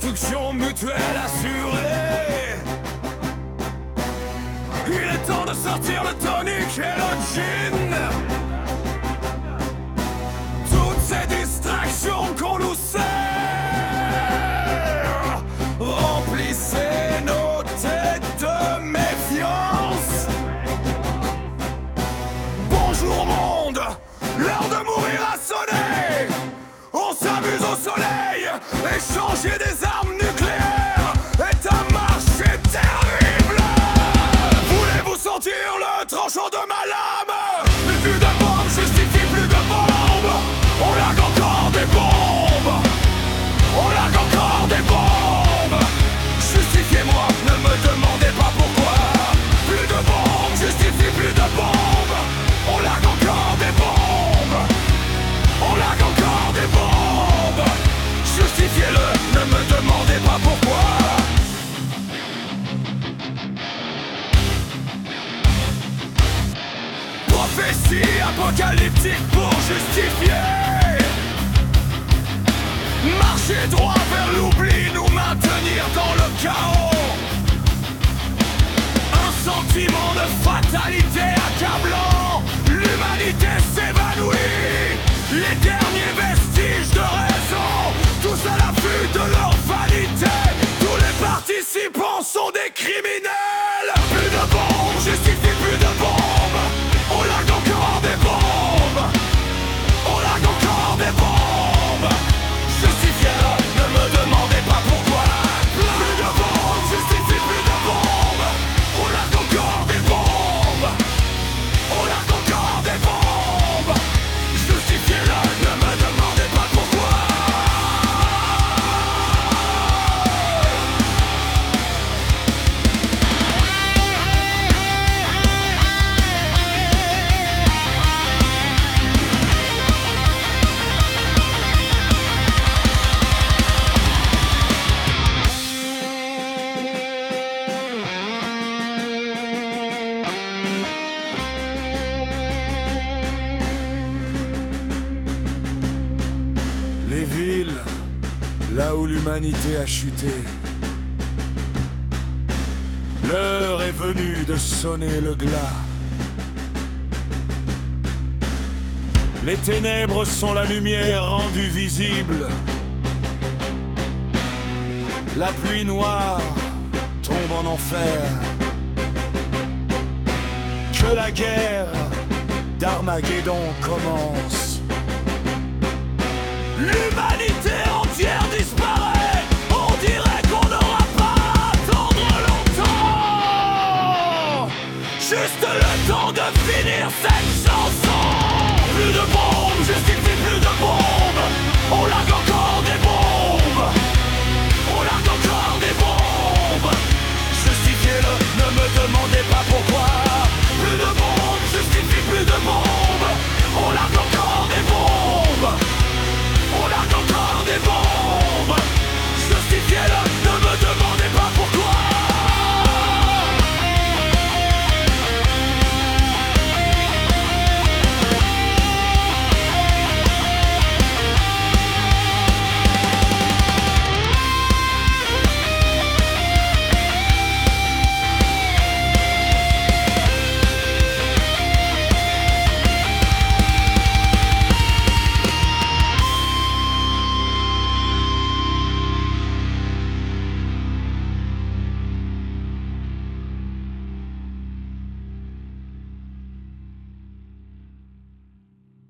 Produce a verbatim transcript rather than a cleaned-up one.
destruction mutuelle assurée. Il est temps de sortir le tonic et le gin. Toutes ces distractions qu'on nous sert, remplissez nos têtes de méfiance. Bonjour monde, l'heure de mourir a sonné. On s'amuse au soleil, échanger des armes nucléaires est un marché terrible. Voulez-vous sentir le tranchant de ma lame? Plus de bombes justifie plus de bombes. On largue encore des bombes. On largue encore des bombes. Justifiez-moi, ne me demandez pas pourquoi. Plus de bombes justifie plus de bombes. On largue encore des bombes. On largue encore des bombes. Justifiez-le, ne me demandez pas pourquoi. Prophétie apocalyptique pour justifier. Marcher droit vers l'oubli, nous maintenir dans le chaos. Un sentiment de fatalité accablant. L'humanité s'évanouit. Les derniers vestiges de raison, tous à l'affût de leur vanité. Tous les participants sont des criminels. Plus de bombes justifie plus de bombes. On largue encore des bombes. On largue encore des bombes. Justifiez-le, ne me demandez pas pourquoi. Plus de bombes justifie plus de bombes. On largue encore des bombes. On largue encore des bombes. Justifiez-le, ne me demandez pas pourquoi. Les villes, là où l'humanité a chuté. L'heure est venue de sonner le glas. Les ténèbres sont la lumière rendue visible. La pluie noire tombe en enfer. Que la guerre d'Armageddon commence. L'humanité